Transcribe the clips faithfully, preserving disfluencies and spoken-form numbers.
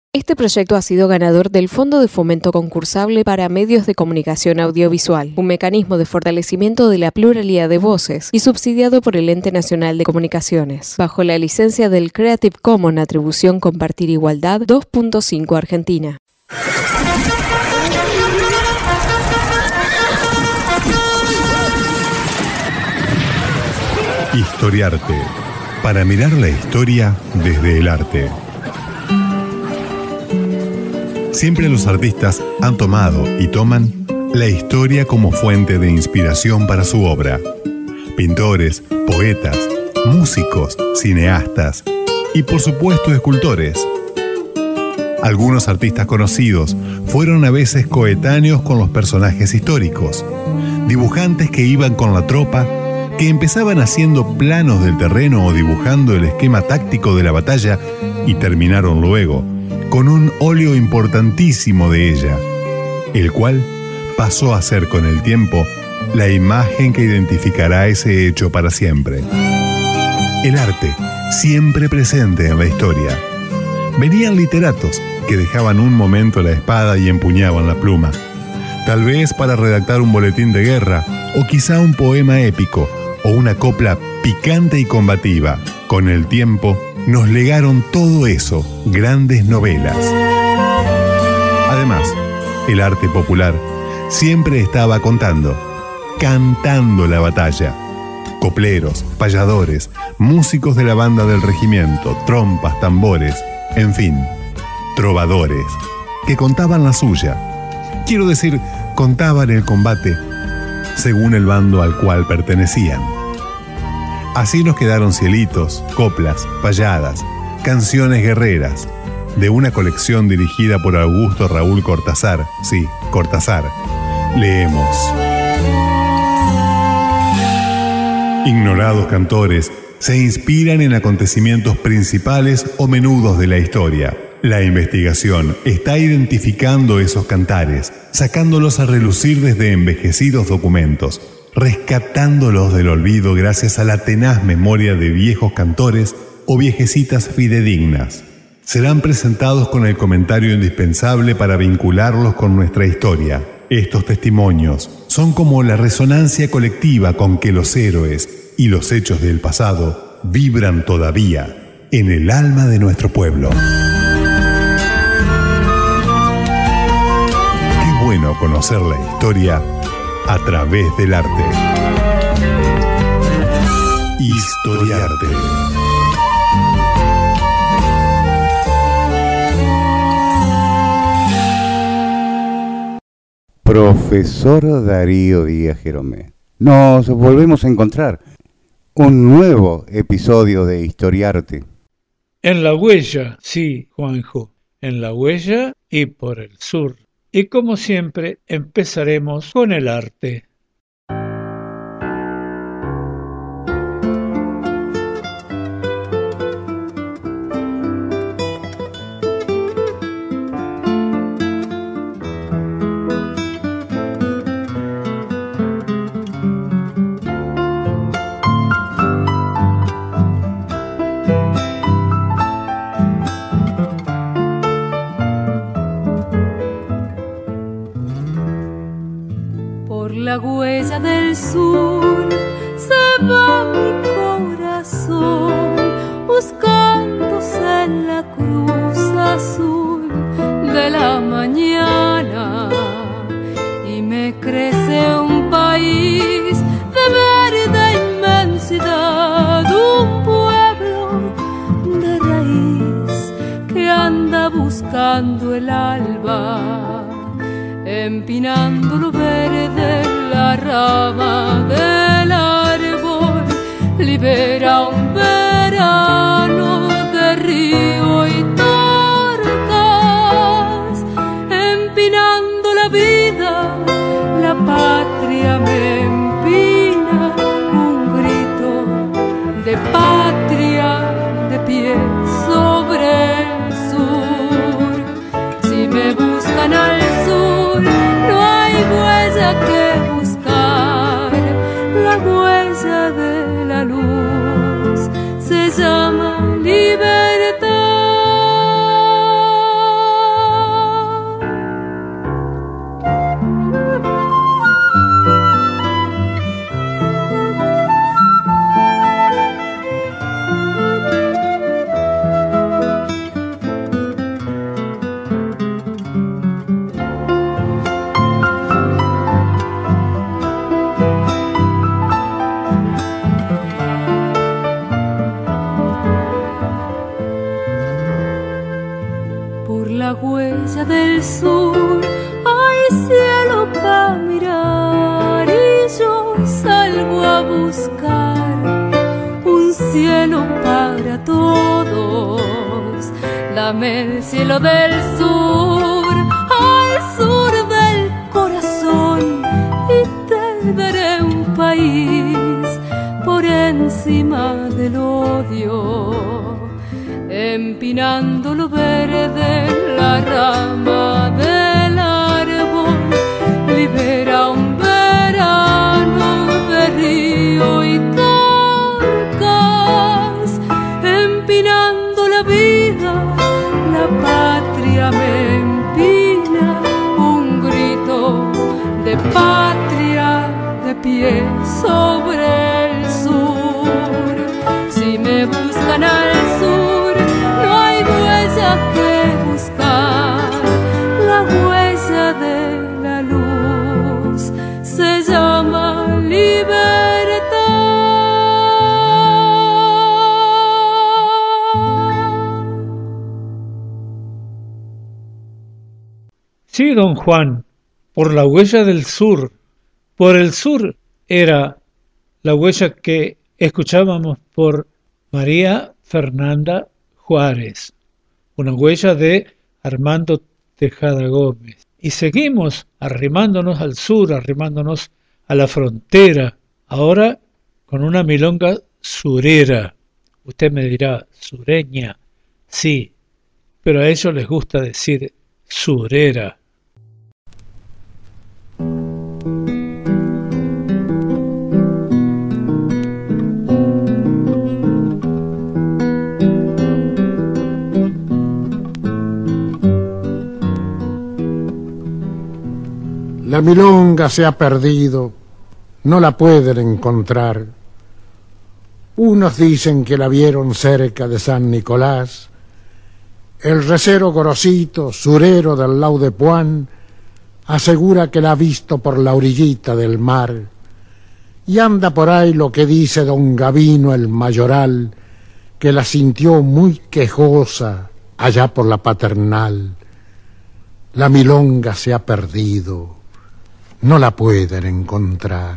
Este proyecto ha sido ganador del Fondo de Fomento Concursable para Medios de Comunicación Audiovisual, un mecanismo de fortalecimiento de la pluralidad de voces y subsidiado por el Ente Nacional de Comunicaciones, bajo la licencia del Creative Commons Atribución Compartir Igualdad dos punto cinco Argentina. Historiarte, para mirar la historia desde el arte. Siempre los artistas han tomado y toman la historia como fuente de inspiración para su obra. Pintores, poetas, músicos, cineastas y por supuesto escultores. Algunos artistas conocidos fueron a veces coetáneos con los personajes históricos, dibujantes que iban con la tropa, que empezaban haciendo planos del terreno o dibujando el esquema táctico de la batalla y terminaron luego con un óleo importantísimo de ella, el cual pasó a ser con el tiempo la imagen que identificará ese hecho para siempre. El arte, siempre presente en la historia. Venían literatos que dejaban un momento la espada y empuñaban la pluma, tal vez para redactar un boletín de guerra o quizá un poema épico o una copla picante y combativa. Con el tiempo nos legaron todo eso, grandes novelas. Además, el arte popular siempre estaba contando, cantando la batalla. Copleros, payadores, músicos de la banda del regimiento, trompas, tambores, en fin, trovadores, que contaban la suya. Quiero decir, contaban el combate según el bando al cual pertenecían. Así nos quedaron cielitos, coplas, payadas, canciones guerreras, de una colección dirigida por Augusto Raúl Cortázar. Sí, Cortázar. Leemos. Ignorados cantores se inspiran en acontecimientos principales o menudos de la historia. La investigación está identificando esos cantares, sacándolos a relucir desde envejecidos documentos, rescatándolos del olvido gracias a la tenaz memoria de viejos cantores o viejecitas fidedignas. Serán presentados con el comentario indispensable para vincularlos con nuestra historia. Estos testimonios son como la resonancia colectiva con que los héroes y los hechos del pasado vibran todavía en el alma de nuestro pueblo. Qué bueno conocer la historia a través del arte. Historiarte. Profesor Darío Díaz Jeromé. Nos volvemos a encontrar. Un nuevo episodio de Historiarte. En la huella, sí, Juanjo, en la huella y por el sur. Y como siempre, empezaremos con el arte. La huella del sur se va mi corazón, buscándose en la cruz azul de la mañana, y me crece un país de verde inmensidad, un pueblo de raíz que anda buscando el alba, empinando lo verde la rama del árbol, libera un verano de río y torcas, empinando la vida, la patria me empina, un grito de patria de pie sobre el sur. Si me buscan al sur, no hay huella que buscar, la huella de la luz se llama libertad. por la huella del sur hay cielo para mirar y yo salgo a buscar un cielo para todos. Dame el cielo del sur, al sur del corazón, y te daré un país por encima del odio. Empinando lo verde, la rama del árbol libera un verano de río y torcas. Empinando la vida, la patria me empina un grito de patria de pie sobre el sur. Si me buscan al sur, no hay huella que buscar. La huella de la luz se llama libertad. Sí, don Juan, por la huella del sur. Por el sur era la huella que escuchábamos por María Fernanda Juárez, una huella de Armando Tejada Gómez. Y seguimos arrimándonos al sur, arrimándonos a la frontera, ahora con una milonga surera. Usted me dirá, sureña, sí, pero a ellos les gusta decir surera. La milonga se ha perdido, no la pueden encontrar. Unos dicen que la vieron cerca de San Nicolás. El recero Gorosito, surero del Lau de Puan, asegura que la ha visto por la orillita del mar. Y anda por ahí lo que dice don Gavino el mayoral, que la sintió muy quejosa allá por la Paternal. La milonga se ha perdido, no la pueden encontrar.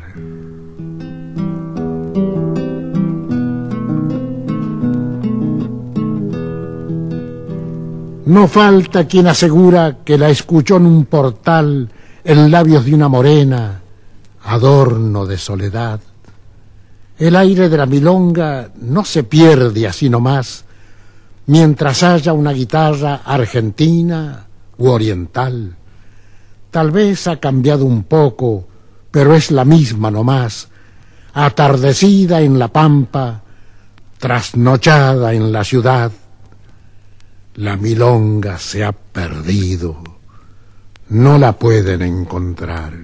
No falta quien asegura que la escuchó en un portal en labios de una morena, adorno de soledad. El aire de la milonga no se pierde así nomás, mientras haya una guitarra argentina u oriental. Tal vez ha cambiado un poco, pero es la misma nomás, atardecida en la pampa, trasnochada en la ciudad. La milonga se ha perdido, no la pueden encontrar.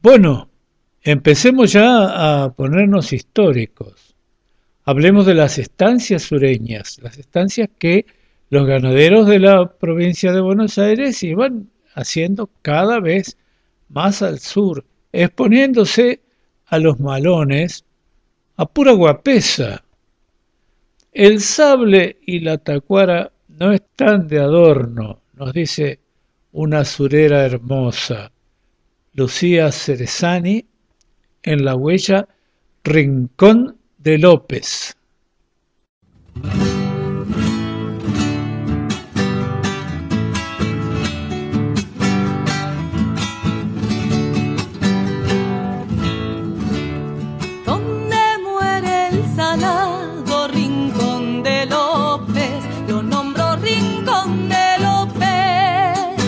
Bueno, empecemos ya a ponernos históricos. Hablemos de las estancias sureñas, las estancias que los ganaderos de la provincia de Buenos Aires iban haciendo cada vez más al sur, exponiéndose a los malones a pura guapesa. El sable y la tacuara no están de adorno, nos dice una surera hermosa, Lucía Cerezani, en la huella Rincón de López. Donde muere el salado Rincón de López, lo nombro Rincón de López.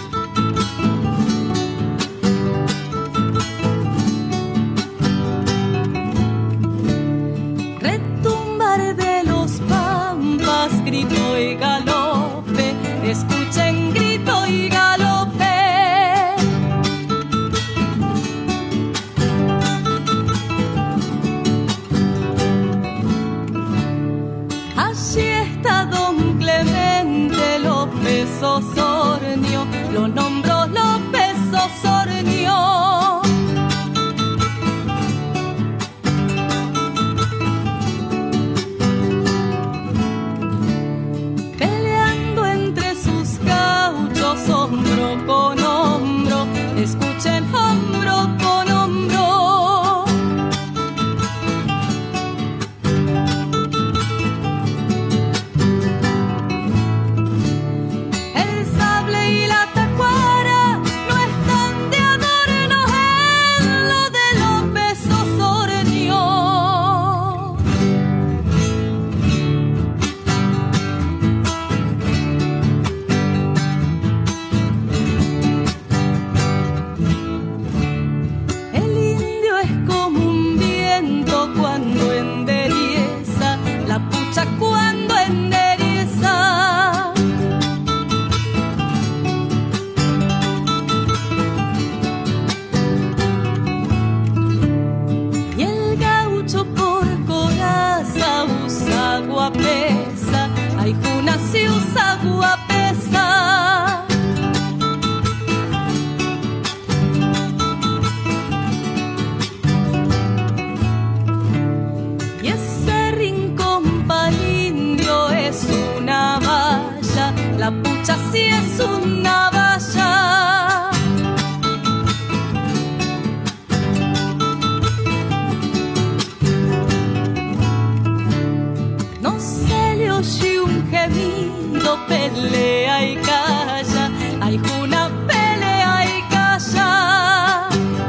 Retumbar de los pampas, grito y galope, escuchen grito y galope. Allí está don Clemente López Osornio, lo nombro López Osornio. Peleando entre sus gauchos hombro con hombro, escuchen hombro con hombro. El sable y la tacuara no están de adorno en lo de López Osornio. El indio es como un viento cuando endereza, la pucha cuando endereza. Y el gaucho por coraza usa guapesa, ay juna si usa guapesa. Y ese rincón pa'l indio es una valla, la pucha sí es una valla. No se le oye un gemido, pelea y calla, hay una pelea y calla.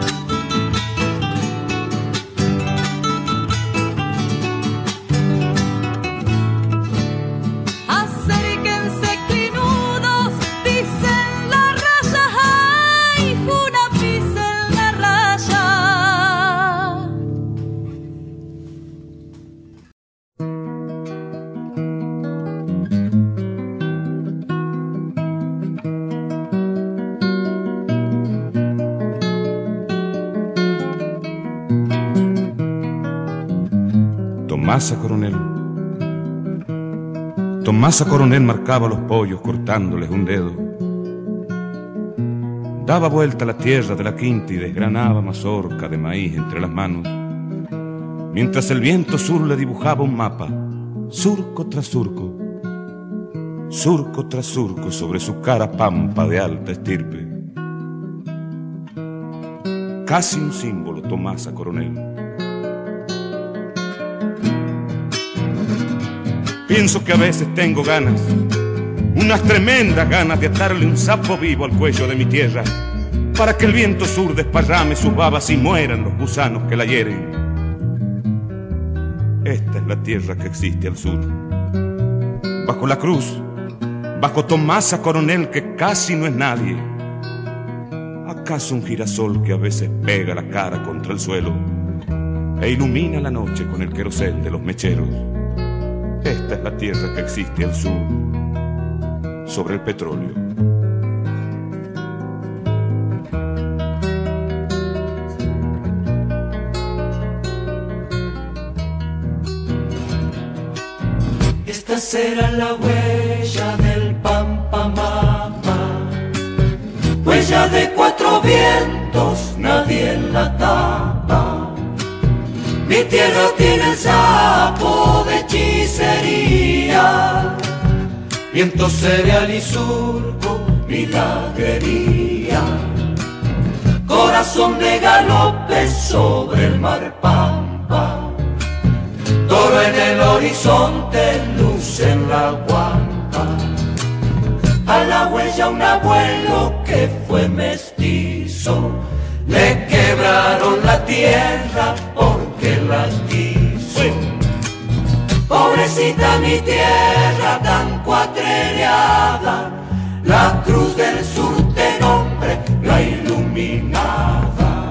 Acérquense clinudos, pisen la raya, ay, una pisen la raya. Tomasa Coronel. Tomasa Coronel marcaba los pollos cortándoles un dedo. Daba vuelta a la tierra de la quinta y desgranaba mazorca de maíz entre las manos, mientras el viento sur le dibujaba un mapa, surco tras surco, surco tras surco sobre su cara pampa de alta estirpe. Casi un símbolo, Tomasa Coronel. Pienso que a veces tengo ganas, unas tremendas ganas de atarle un sapo vivo al cuello de mi tierra, para que el viento sur desparrame sus babas y mueran los gusanos que la hieren. Esta es la tierra que existe al sur. Bajo la cruz, bajo Tomasa Coronel, que casi no es nadie. ¿Acaso un girasol que a veces pega la cara contra el suelo e ilumina la noche con el querosén de los mecheros? Esta es la tierra que existe al sur, sobre el petróleo. Esta será la huella del Pampamapa, huella de cuatro vientos, nadie la tapa. Mi tierra tiene el sapo de hechicería, viento cereal y surco, milagrería. Corazón de galope sobre el mar Pampa, toro en el horizonte, luz en la guampa. A la huella un abuelo que fue mestizo, le quebraron la tierra porque la quiso. Pobrecita mi tierra tan cuatrereada, la cruz del sur te nombre la iluminada.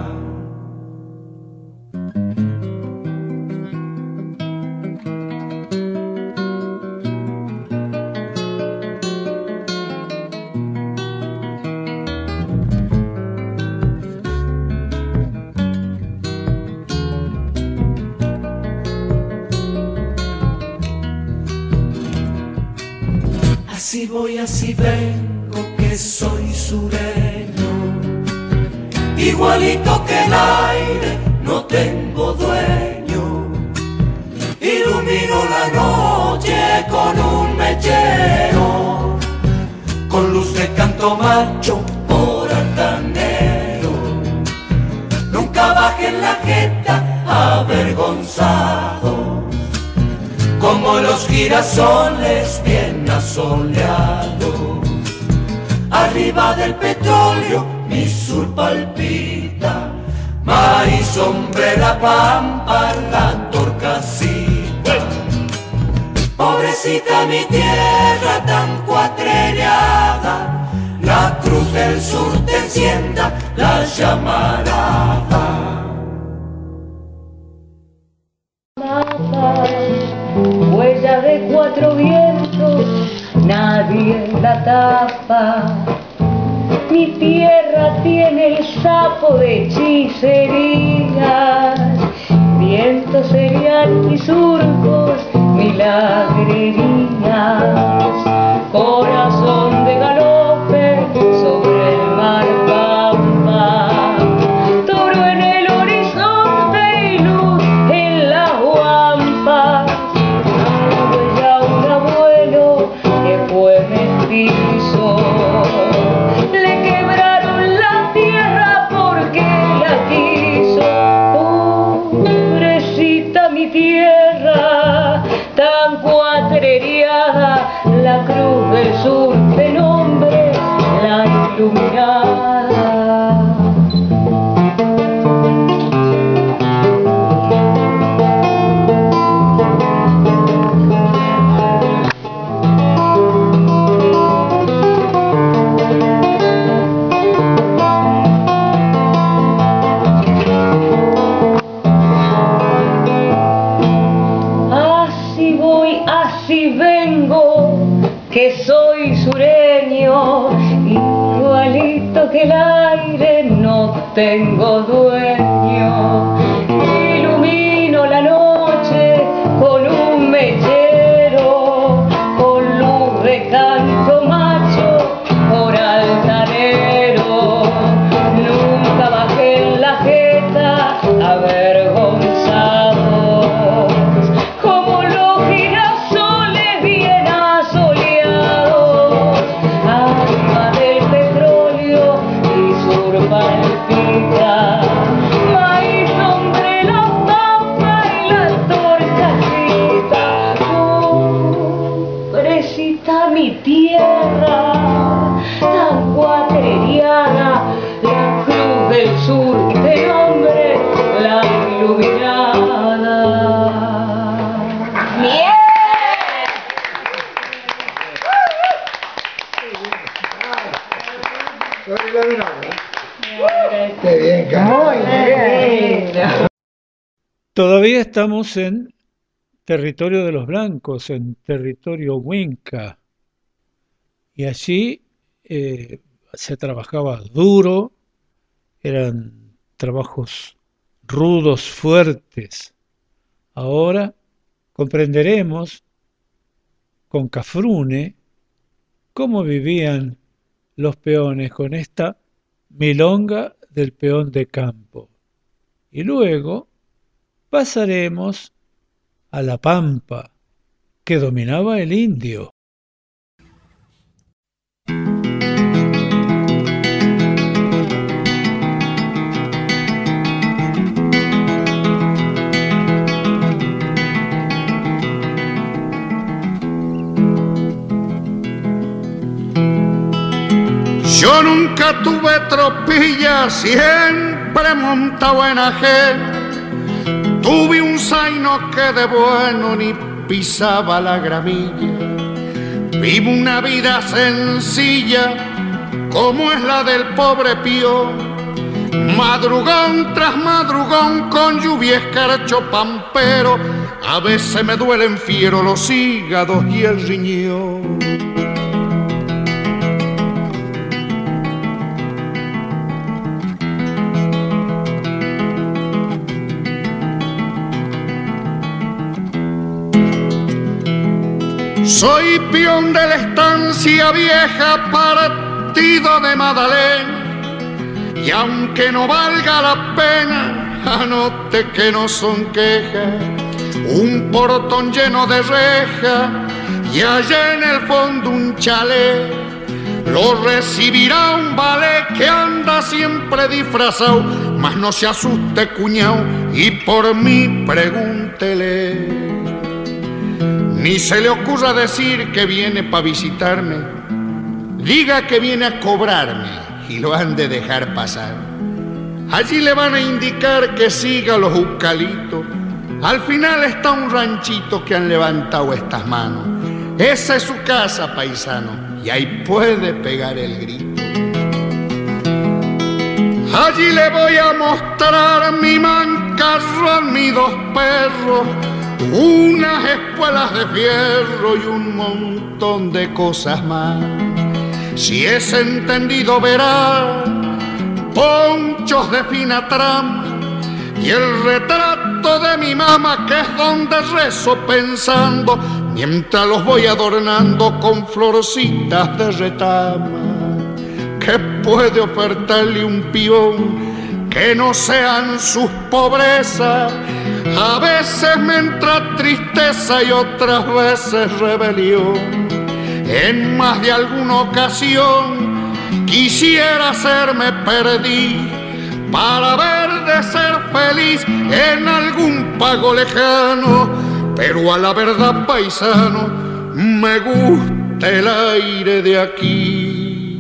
Así voy, así vengo, que soy sureño, igualito que el aire, no tengo dueño. Ilumino la noche con un mechero, con luz de canto macho por altanero. Nunca bajen la jeta avergonzado, como los girasoles bien asoleados. Arriba del petróleo mi sur palpita, maíz, sombrera, pampa, la torcasita. Pobrecita mi tierra tan cuatrereada, la cruz del sur te encienda la llamarada. Huella de cuatro vientos, nadie la tapa. Mi tierra tiene el sapo de hechicerías, viento cereal y surcos, milagrerías. Corazón de galope sobre el mar Pampa, toro en el horizonte y luz en la guampa. Le quebraron la tierra porque la quiso. Pobrecita mi tierra tan cuatrereada, la cruz del sur de nombre la iluminada. Que soy sureño, igualito que el aire, no tengo dueño. Ilumino la noche con un mechero, con luz de canto macho por altanero. Nunca bajé en la jeta avergonzados, como los girasoles bien asoleados. Palpita, maíz, sombrero, pampa y la torcasita. Pobrecita mi tierra tan cuatrereada, la cruz del sur de nombre la iluminada. ¡Bien! Qué bien, Carlos. Todavía estamos en territorio de los blancos, en territorio Huinca, y allí eh, se trabajaba duro, eran trabajos rudos, fuertes. Ahora comprenderemos con Cafrune cómo vivían los peones con esta milonga del peón de campo. Y luego pasaremos a la pampa que dominaba el indio. Yo nunca tuve tropilla, siempre montado en ajeno. Tuve un zaino que de bueno ni pisaba la gramilla. Vivo una vida sencilla, como es la del pobre peón. Madrugón tras madrugón, con lluvia escarcho pampero. A veces me duelen fiero los hígados y el riñón. Soy peón de la estancia vieja, partido de Madalena, y aunque no valga la pena, anote que no son quejas. Un portón lleno de rejas y allá en el fondo un chalet. Lo recibirá un ballet que anda siempre disfrazado, mas no se asuste cuñao y por mí pregúntele. Ni se le ocurra decir que viene pa' visitarme. Diga que viene a cobrarme y lo han de dejar pasar. Allí le van a indicar que siga los eucaliptos. Al final está un ranchito que han levantado estas manos. Esa es su casa, paisano, y ahí puede pegar el grito. Allí le voy a mostrar mi mancarrón, mis dos perros, unas espuelas de fierro y un montón de cosas más. Si es entendido verá ponchos de fina trama y el retrato de mi mamá, que es donde rezo pensando mientras los voy adornando con florcitas de retama. ¿Qué puede ofertarle un peón que no sean sus pobrezas? A veces me entra tristeza y otras veces rebelión. En más de alguna ocasión quisiera hacerme perdiz para ver de ser feliz en algún pago lejano. Pero a la verdad, paisano, me gusta el aire de aquí.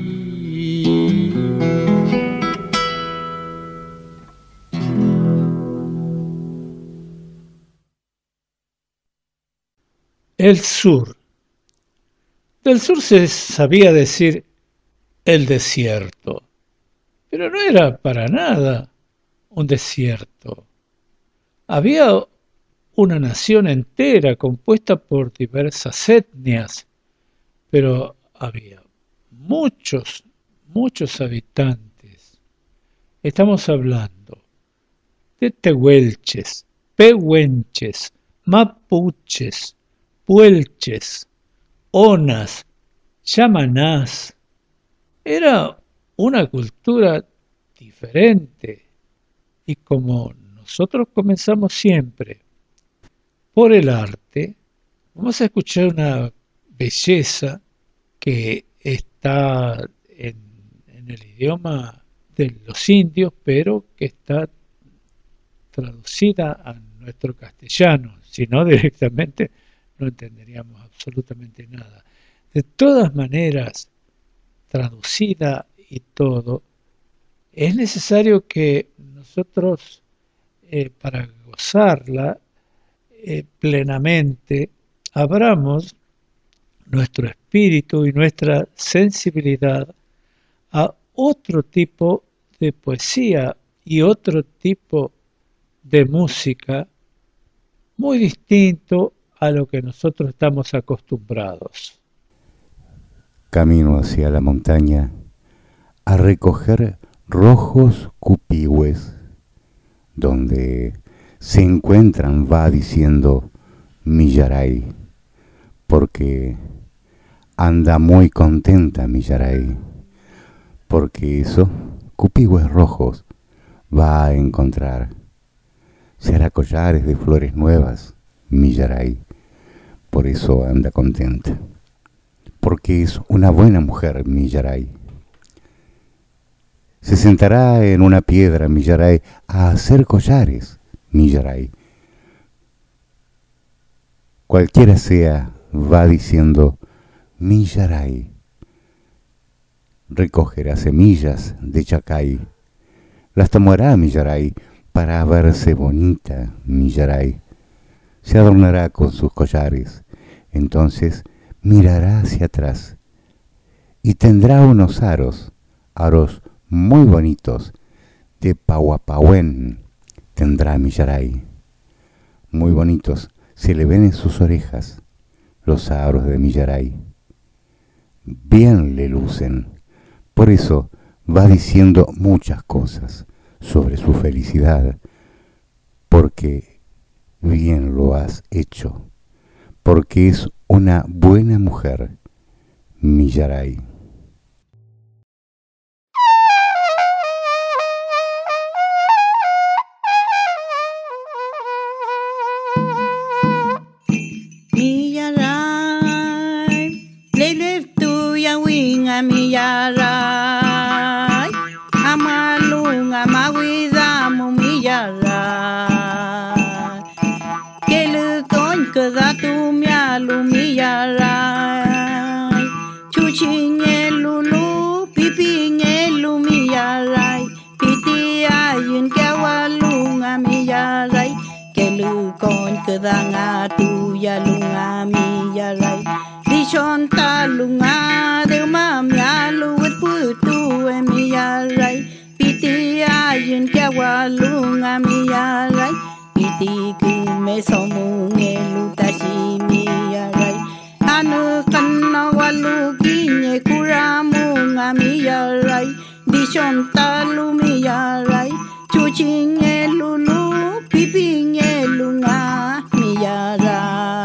El sur. Del sur se sabía decir el desierto, pero no era para nada un desierto. Había una nación entera compuesta por diversas etnias, pero había muchos, muchos habitantes. Estamos hablando de tehuelches, pehuenches, mapuches, puelches, onas, chamanás. Era una cultura diferente y como nosotros comenzamos siempre por el arte, vamos a escuchar una belleza que está en, en el idioma de los indios, pero que está traducida a nuestro castellano, si no directamente no entenderíamos absolutamente nada. De todas maneras, traducida y todo, es necesario que nosotros, eh, para gozarla eh, plenamente, abramos nuestro espíritu y nuestra sensibilidad a otro tipo de poesía y otro tipo de música muy distinto a lo que nosotros estamos acostumbrados. Camino hacia la montaña a recoger rojos cupihue, donde se encuentran, va diciendo Millaray, porque anda muy contenta Millaray, porque eso, cupigües rojos va a encontrar. Se hará collares de flores nuevas Millaray, por eso anda contenta, porque es una buena mujer Millaray. Se sentará en una piedra Millaray a hacer collares Millaray. Cualquiera sea, va diciendo Millaray. Recogerá semillas de chacay, las tomará Millaray para verse bonita Millaray. Se adornará con sus collares, entonces mirará hacia atrás y tendrá unos aros, aros muy bonitos, de pahuapahuén tendrá Millaray. Muy bonitos se le ven en sus orejas los aros de Millaray. Bien le lucen, por eso va diciendo muchas cosas sobre su felicidad, porque bien lo has hecho, porque es una buena mujer Millaray. Millaray, amalunga mawidamo Millaray, que le con que da tu mialu Millaray, chuchiñelulu pipiñelu Millaray, piti ayun que awalunga Millaray, que le con que da tu yalunga Millaray. Dishon talunga de mamialu with putu e Millaray, piti ayun que awalunga Millaray, piti kume somungelu tashi Millaray, anu kanna walu kinye kuramunga Millaray, dishon talu Millaray, chuchiñelulu pipiñelunga Millaray.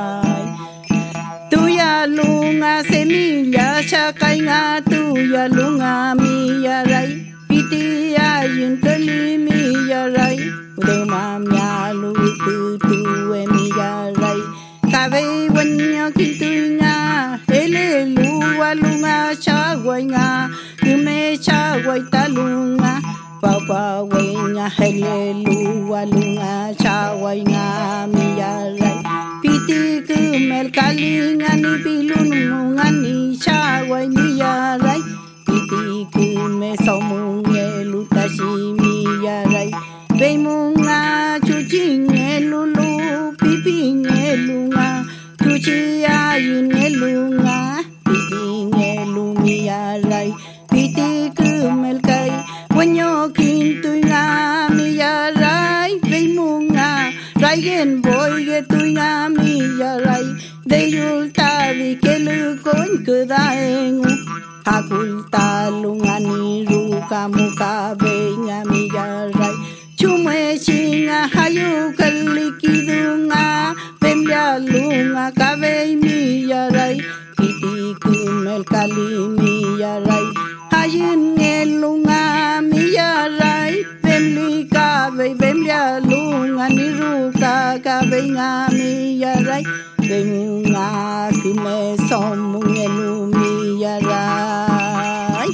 Lunga semilla chakay nga tuya lunga Millaray, piti ayun tali Millaray, uday mamyalu putu e Millaray, kabay wanya kintuy nga, helelu walunga chagway nga, yume chagway talunga, papaway nga helelu walunga chagway nga Millaray. Piti kumel kalinga ni pilununga ni chagway Millaray, piti kume somungelu tashi Millaray, beimunga chuchiñelulu pipiñelunga, chuchi ayunelunga, pipiñelu Millaray, piti kumel kay wanyo kintuy nga Millaray, beimunga rayen boy ge tuy nga Millaray, deyul tabi ke lukon ke daengu, hakul talunga ni ruka muka be nga Millaray, chume chinga hayu kalikidunga, pembialunga kabe Millaray, piti kumel kali Millaray, hayun ngelunga Millaray, pemli kabe pembialunga ni ruka kabe nga Millaray, benga kume somungelu Millaray.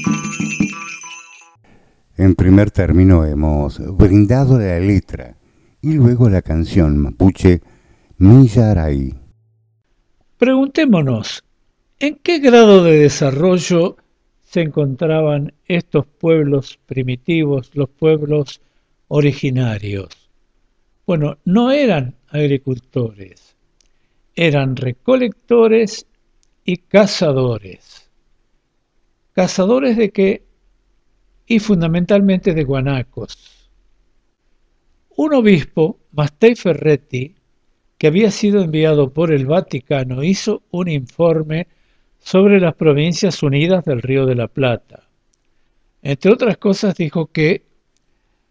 En primer término hemos brindado la letra y luego la canción mapuche Millaray. Preguntémonos, ¿en qué grado de desarrollo se encontraban estos pueblos primitivos, los pueblos originarios? Bueno, no eran agricultores, eran recolectores y cazadores. ¿Cazadores de qué? Y fundamentalmente de guanacos. Un obispo, Mastei Ferretti, que había sido enviado por el Vaticano, hizo un informe sobre las Provincias Unidas del Río de la Plata. Entre otras cosas dijo que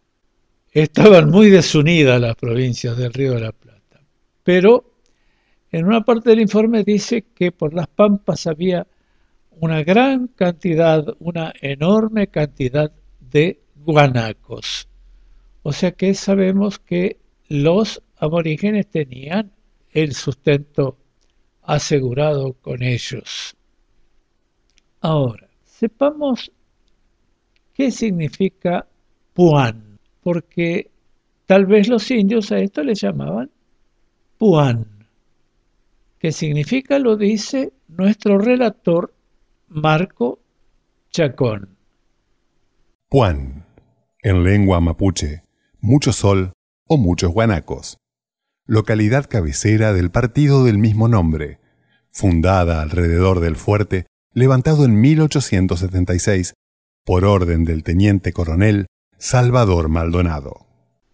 estaban muy desunidas las provincias del Río de la Plata, pero En una parte del informe dice que por las pampas había una gran cantidad, una enorme cantidad de guanacos. O sea que sabemos que los aborígenes tenían el sustento asegurado con ellos. Ahora, sepamos qué significa puán, porque tal vez los indios a esto le llamaban puán. ¿Qué significa? Lo dice nuestro relator Marco Chacón. Puán, en lengua mapuche, mucho sol o muchos guanacos. Localidad cabecera del partido del mismo nombre, fundada alrededor del fuerte, levantado en mil ochocientos setenta y seis por orden del teniente coronel Salvador Maldonado.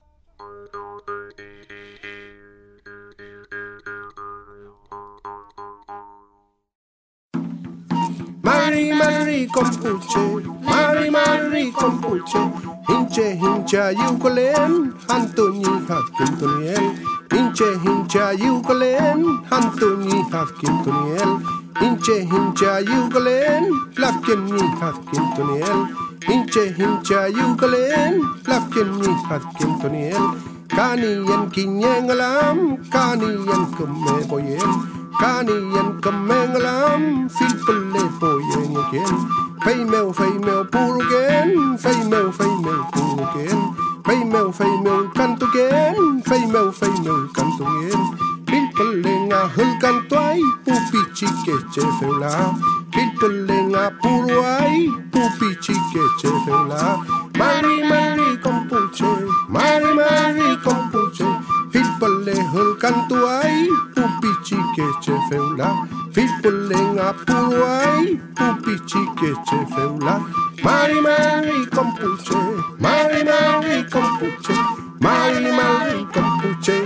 Mari Mari Compuche, Mari Mari Compuche, hinche hincha yukolen, Antoni Hafkintoniel, hinche hincha yukolen, Antoni Hafkintoniel, hinche hincha yukolen, Lafkeni Hafkintoniel, hinche hincha yukolen, Lafkeni Hafkintoniel, Kani yen kinyengalam, Kani yen kumeboyen. Kani yen kamengalam, filpele poyen again. Fay meu, fay meu, puro again. Fay meu, fay meu, puro again. Fay meu, fay meu, canto again. Fay meu, fay meu, canto again. Filpele nga hul canto ay, pupi chique che feula. Filpele nga puro ay, pupi chique che feula. Mari, mari, compuche, mari, mari, compuche. Filpele hul canto ay, pupi chique che feula. Filpele nga puro ay, pupi chique che feula. Mari, mari, compuche, mari, mari, compuche, mari, mari, compuche.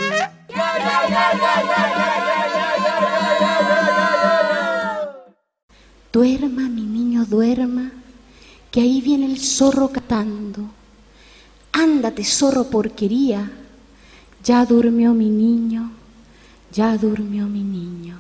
Duerma, mi niño, duerma, que ahí viene el zorro cantando. Ándate, zorro porquería, ya durmió mi niño, ya durmió mi niño.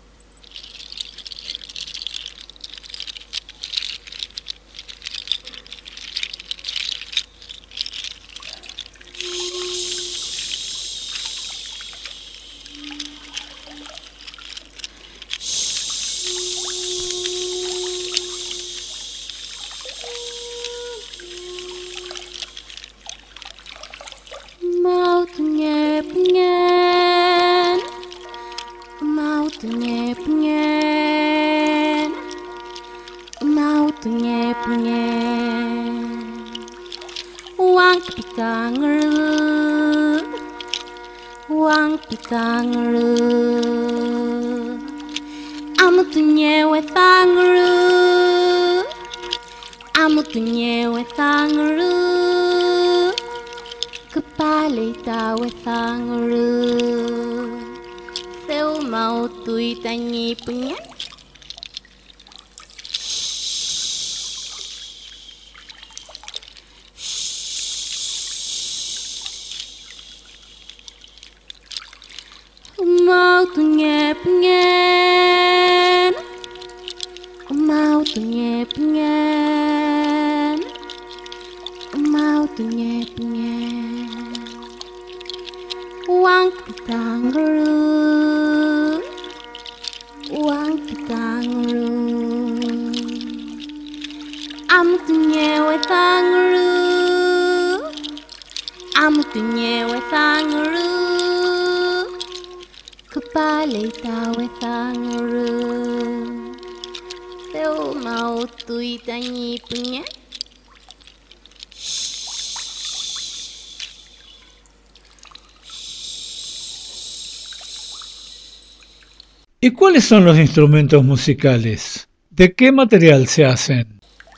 ¿Y cuáles son los instrumentos musicales? ¿De qué material se hacen?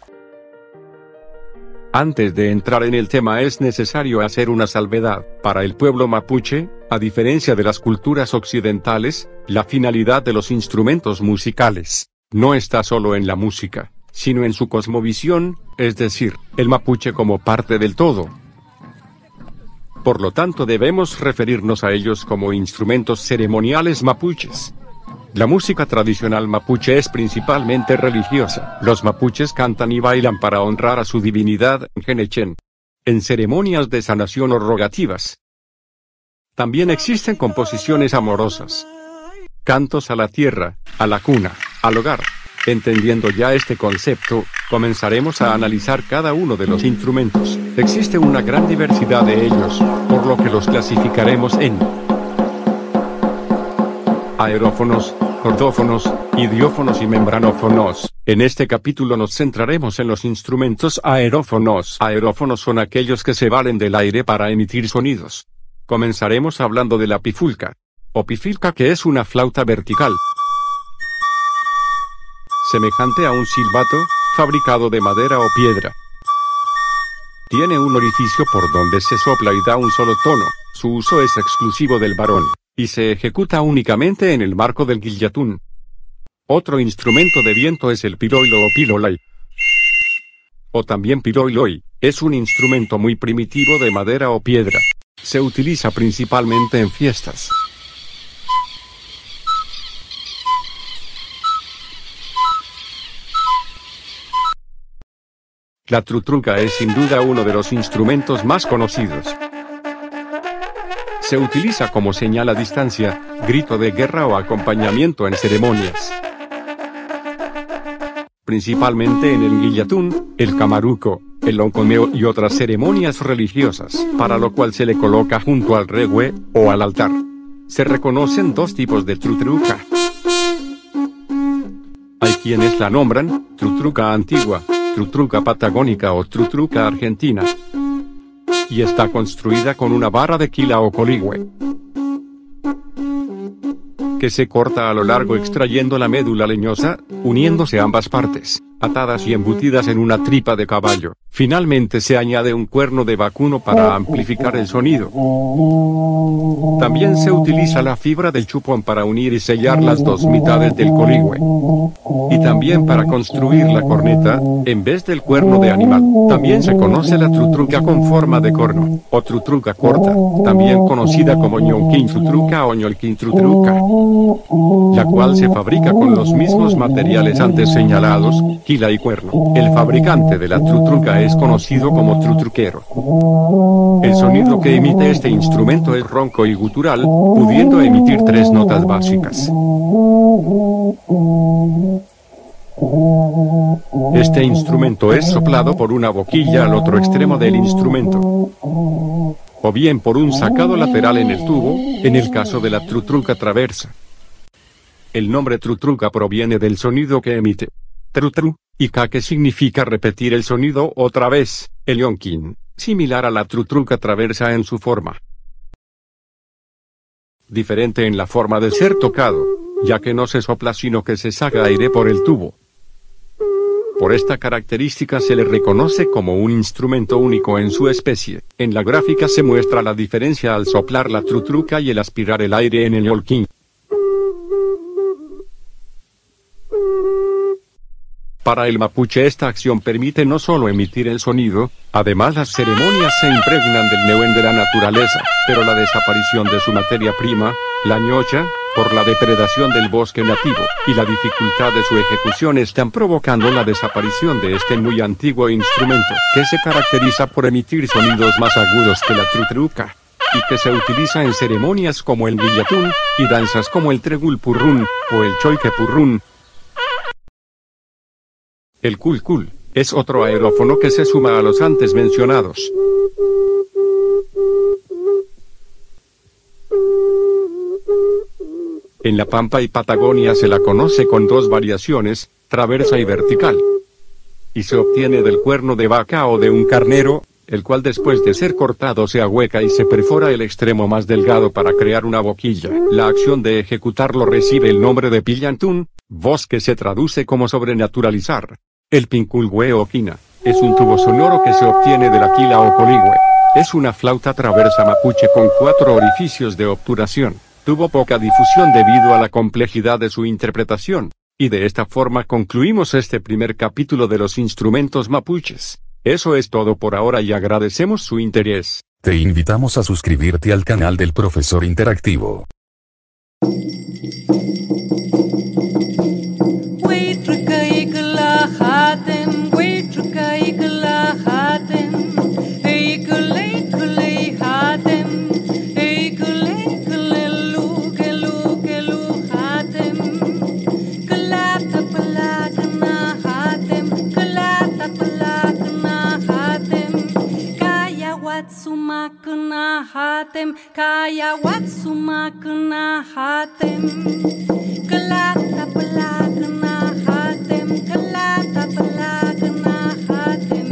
Antes de entrar en el tema es necesario hacer una salvedad. Para el pueblo mapuche, a diferencia de las culturas occidentales, la finalidad de los instrumentos musicales no está solo en la música, sino en su cosmovisión, es decir, el mapuche como parte del todo. por lo tanto debemos referirnos a ellos como instrumentos ceremoniales mapuches. La música tradicional mapuche es principalmente religiosa. Los mapuches cantan y bailan para honrar a su divinidad, Ngenechen, en ceremonias de sanación o rogativas. También existen composiciones amorosas, cantos a la tierra, a la cuna, al hogar. Entendiendo ya este concepto, comenzaremos a analizar cada uno de los instrumentos. Existe una gran diversidad de ellos, por lo que los clasificaremos en aerófonos, cordófonos, idiófonos y membranófonos. En este capítulo nos centraremos en los instrumentos aerófonos. Aerófonos son aquellos que se valen del aire para emitir sonidos. Comenzaremos hablando de la pifulca, o pifilca, que es una flauta vertical, semejante a un silbato, fabricado de madera o piedra. Tiene un orificio por donde se sopla y da un solo tono. Su uso es exclusivo del varón, y se ejecuta únicamente en el marco del guillatún. Otro instrumento de viento es el piroilo o pilolay, o también piroiloi. Es un instrumento muy primitivo de madera o piedra. Se utiliza principalmente en fiestas. La trutruca es sin duda uno de los instrumentos más conocidos. Se utiliza como señal a distancia, grito de guerra o acompañamiento en ceremonias. Principalmente en el guillatún, el camaruco, el oncomeo y otras ceremonias religiosas, para lo cual se le coloca junto al regue, o al altar. Se reconocen dos tipos de trutruca. Hay quienes la nombran trutruca antigua, trutruca patagónica o trutruca argentina, y está construida con una barra de quila o coligüe, que se corta a lo largo extrayendo la médula leñosa, uniéndose ambas partes, atadas y embutidas en una tripa de caballo. Finalmente se añade un cuerno de vacuno para amplificar el sonido. También se utiliza la fibra del chupón para unir y sellar las dos mitades del coligüe, y también para construir la corneta, en vez del cuerno de animal. También se conoce la trutruca con forma de corno, o trutruca corta, también conocida como ñonquín trutruca o ñolquín trutruca, la cual se fabrica con los mismos materiales antes señalados, quila y cuerno. El fabricante de la trutruca es conocido como trutruquero. El sonido que emite este instrumento es ronco y gutural, pudiendo emitir tres notas básicas. Este instrumento es soplado por una boquilla al otro extremo del instrumento, o bien por un sacado lateral en el tubo, en el caso de la trutruca traversa. El nombre trutruca proviene del sonido que emite, trutru, y ca, que significa repetir el sonido otra vez, el yonquín, similar a la trutruca traversa en su forma. Diferente en la forma de ser tocado, ya que no se sopla sino que se saca aire por el tubo. Por esta característica se le reconoce como un instrumento único en su especie. En la gráfica se muestra la diferencia al soplar la trutruca y el aspirar el aire en el yolquín. Para el mapuche esta acción permite no solo emitir el sonido, además las ceremonias se impregnan del neuen de la naturaleza, pero la desaparición de su materia prima, la ñocha, por la depredación del bosque nativo, y la dificultad de su ejecución están provocando la desaparición de este muy antiguo instrumento, que se caracteriza por emitir sonidos más agudos que la trutruca, y que se utiliza en ceremonias como el guillatún, y danzas como el tregul purrún, o el choique purrún. El culcul es otro aerófono que se suma a los antes mencionados. En la Pampa y Patagonia se la conoce con dos variaciones, traversa y vertical, y se obtiene del cuerno de vaca o de un carnero, el cual después de ser cortado se ahueca y se perfora el extremo más delgado para crear una boquilla. La acción de ejecutarlo recibe el nombre de pillantún, voz que se traduce como sobrenaturalizar. El pinculhue o quina es un tubo sonoro que se obtiene de la quila o coligüe. Es una flauta traversa mapuche con cuatro orificios de obturación. Tuvo poca difusión debido a la complejidad de su interpretación, y de esta forma concluimos este primer capítulo de los instrumentos mapuches. Eso es todo por ahora y agradecemos su interés. Te invitamos a suscribirte al canal del Profesor Interactivo. Hatem kaya watsuma kena hatem kelata pela kena hatem kelata pela kena hatem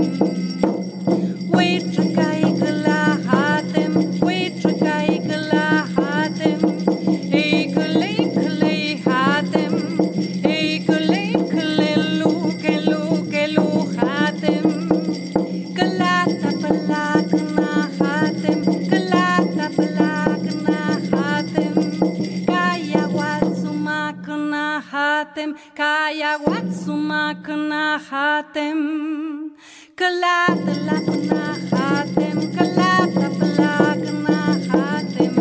witrai kela hatem witrai kela hatem e kele kele hatem e kele kele lu kelu kelu hatem kelata pela kena hatem kaya watsuma kena hatem kelata la kena hatem kelata pela kena hatem.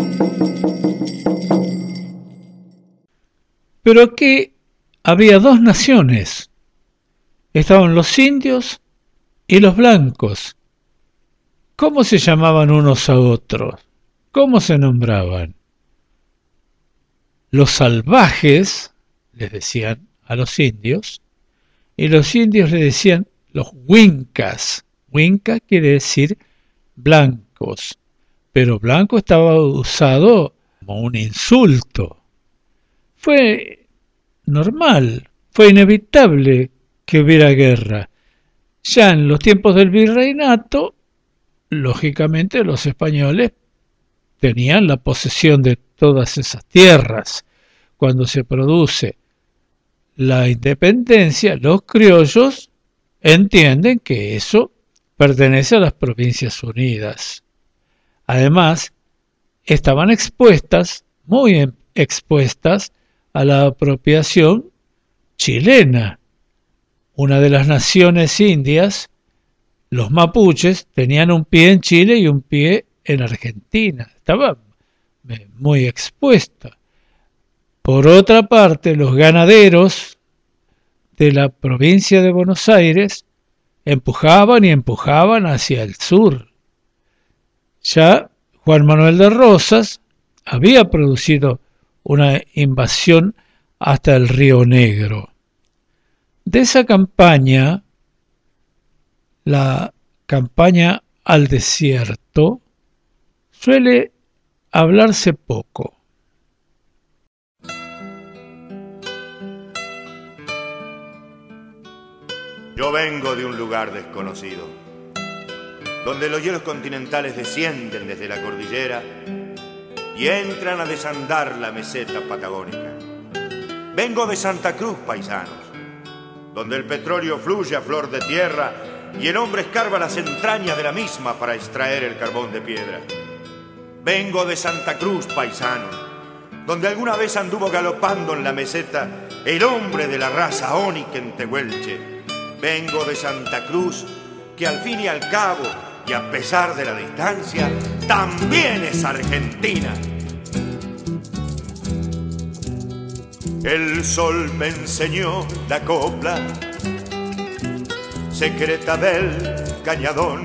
Pero aquí había dos naciones. Estaban los indios y los blancos. ¿Cómo se llamaban unos a otros? ¿Cómo se nombraban? Los salvajes les decían a los indios, y los indios le decían los huincas. Huinca quiere decir blancos, pero blanco estaba usado como un insulto. Fue normal, fue inevitable que hubiera guerra. Ya en los tiempos del virreinato, lógicamente los españoles tenían la posesión de todas esas tierras. Cuando se produce la independencia, los criollos entienden que eso pertenece a las Provincias Unidas. Además, estaban expuestas, muy expuestas, a la apropiación chilena. Una de las naciones indias, los mapuches, tenían un pie en Chile y un pie en Argentina. Estaba muy expuesta. Por otra parte, los ganaderos de la provincia de Buenos Aires empujaban y empujaban hacia el sur. Ya Juan Manuel de Rosas había producido una invasión hasta el Río Negro. De esa campaña, la campaña al desierto, suele hablarse poco. Yo vengo de un lugar desconocido, donde los hielos continentales descienden desde la cordillera y entran a desandar la meseta patagónica. Vengo de Santa Cruz, paisanos, donde el petróleo fluye a flor de tierra y el hombre escarba las entrañas de la misma para extraer el carbón de piedra. Vengo de Santa Cruz, paisanos, donde alguna vez anduvo galopando en la meseta el hombre de la raza ónica en Tehuelche. Vengo de Santa Cruz, que al fin y al cabo, y a pesar de la distancia, también es Argentina. El sol me enseñó la copla secreta del cañadón.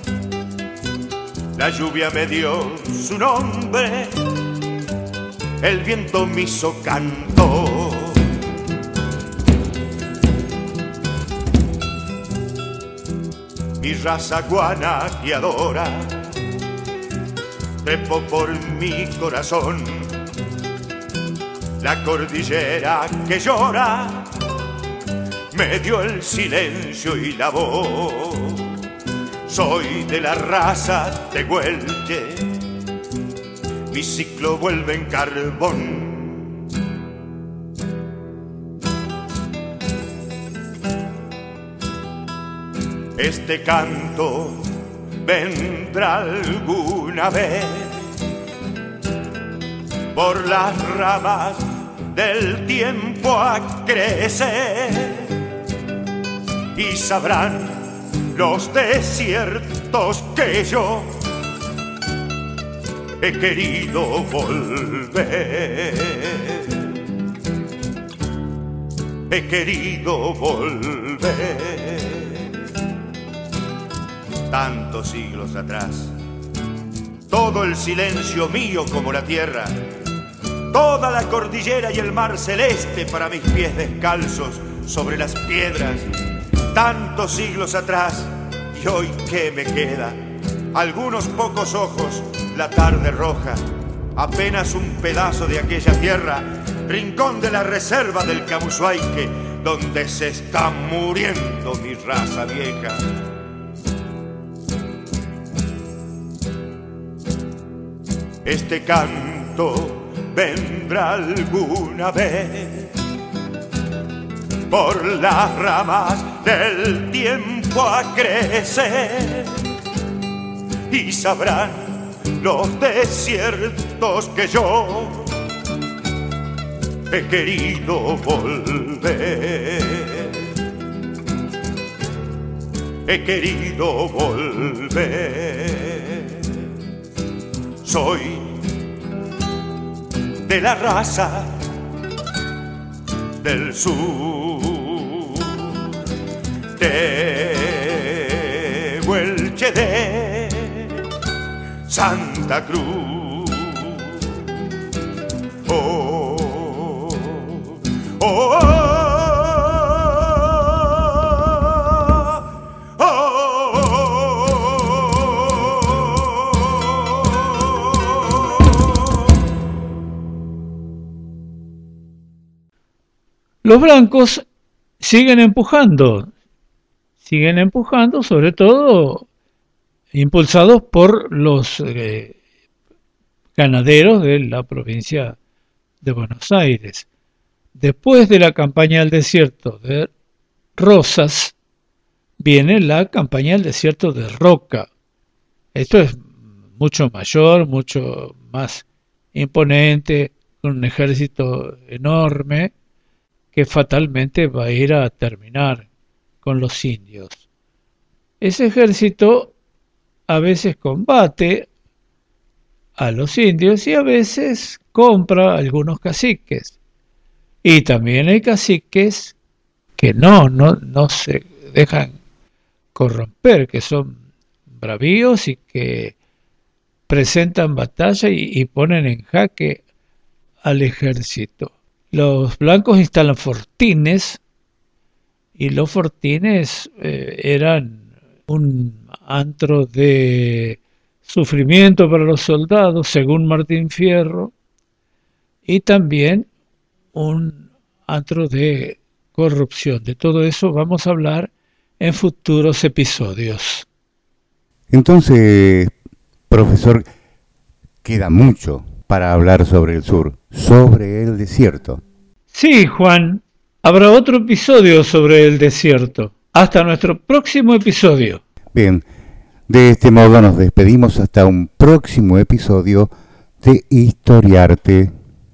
La lluvia me dio su nombre, el viento me hizo canto. Mi raza guanaqueadora trepó por mi corazón. La cordillera que llora me dio el silencio y la voz. Soy de la raza tehuelche, mi ciclo vuelve en carbón. Este canto vendrá alguna vez por las ramas del tiempo a crecer y sabrán los desiertos que yo he querido volver, he querido volver. Tantos siglos atrás, todo el silencio mío como la tierra, toda la cordillera y el mar celeste para mis pies descalzos sobre las piedras. Tantos siglos atrás, y hoy ¿qué me queda? Algunos pocos ojos, la tarde roja, apenas un pedazo de aquella tierra, rincón de la reserva del Camusuaique, donde se está muriendo mi raza vieja. Este canto vendrá alguna vez por las ramas del tiempo a crecer, y sabrán los desiertos que yo he querido volver, he querido volver. Soy de la raza del sur, de Huelche, de Santa Cruz. Oh, oh, oh, oh. Los blancos siguen empujando, siguen empujando, sobre todo impulsados por los eh, ganaderos de la provincia de Buenos Aires. Después de la campaña del desierto de Rosas, viene la campaña del desierto de Roca. Esto es mucho mayor, mucho más imponente, con un ejército enorme, que fatalmente va a ir a terminar con los indios. Ese ejército a veces combate a los indios y a veces compra a algunos caciques. Y también hay caciques que no, no, no se dejan corromper, que son bravíos y que presentan batalla y, y ponen en jaque al ejército. Los blancos instalan fortines, y los fortines eh, eran un antro de sufrimiento para los soldados, según Martín Fierro, y también un antro de corrupción. De todo eso vamos a hablar en futuros episodios. Entonces, profesor, queda mucho para hablar sobre el sur, sobre el desierto. Sí, Juan, habrá otro episodio sobre el desierto. Hasta nuestro próximo episodio. Bien, de este modo nos despedimos hasta un próximo episodio de Historiarte.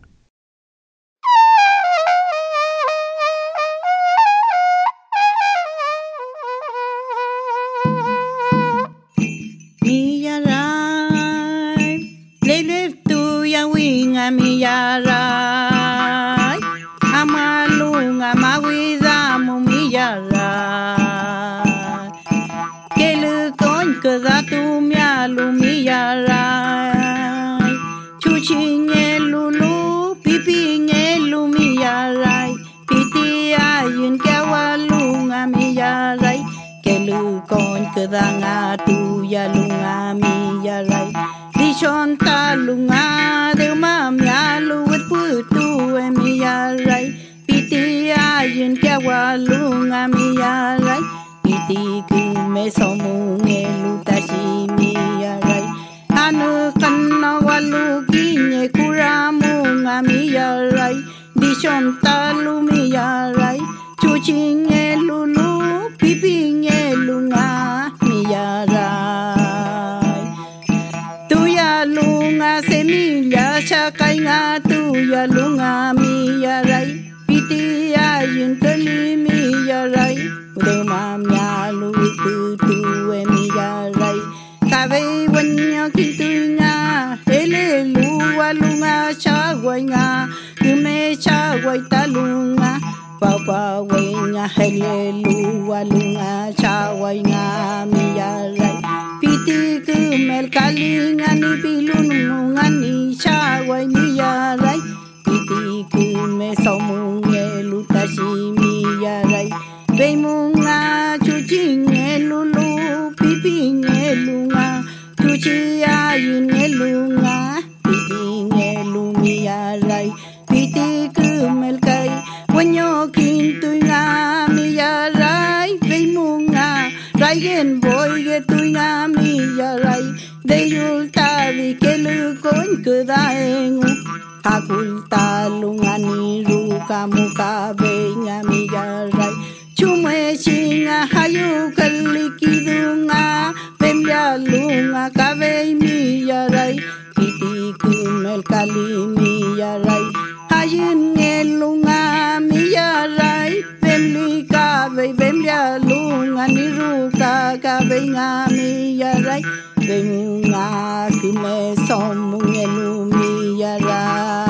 Miyaray, amalunga mawidamo miyaray, que le con que da tu mialu miyaray, chuchiñelulu pipiñelu miyaray, piti ayun que awalunga miyaray, que le con que da tu yalunga miyaray. Dishonta lunga de mamia luwet putu e miyaray, piti ayun que awalunga miyaray, piti kume somung elutashi miyaray, anu kanna walu kinye kuramunga miyaray, dishonta lu miyaray, chuching elulu piping elunga miyaray. Lunga semilla chakai nga tuya lunga miyaray, piti ayun kali miyaray, ude mamya lutu tu e miyaray, kabe wanya kitu nga ele helelu walunga chawai nga miyaray piti kumel kalinga ni pilununga ni chawai miyaray piti kume somungelu tashi miyaray Beimunga chuchingelulu pipingelunga chuchiayingelunga pipingelumiyaray pitikumelkay wanyokintuynga miyaray Beimunga rayen boygetuynga miyaray deyultavi kelukoñ kedaengu hakultalunga niruka mukabeña miyaray Chumwe chinga hayu kalikidunga Pembialunga kabey miyaray Piti kumel kali miyaray Hayin ngelunga miyaray Pemli kabey pembialunga Niruka kabey nga miyaray Benga kume somu ngelu miyaray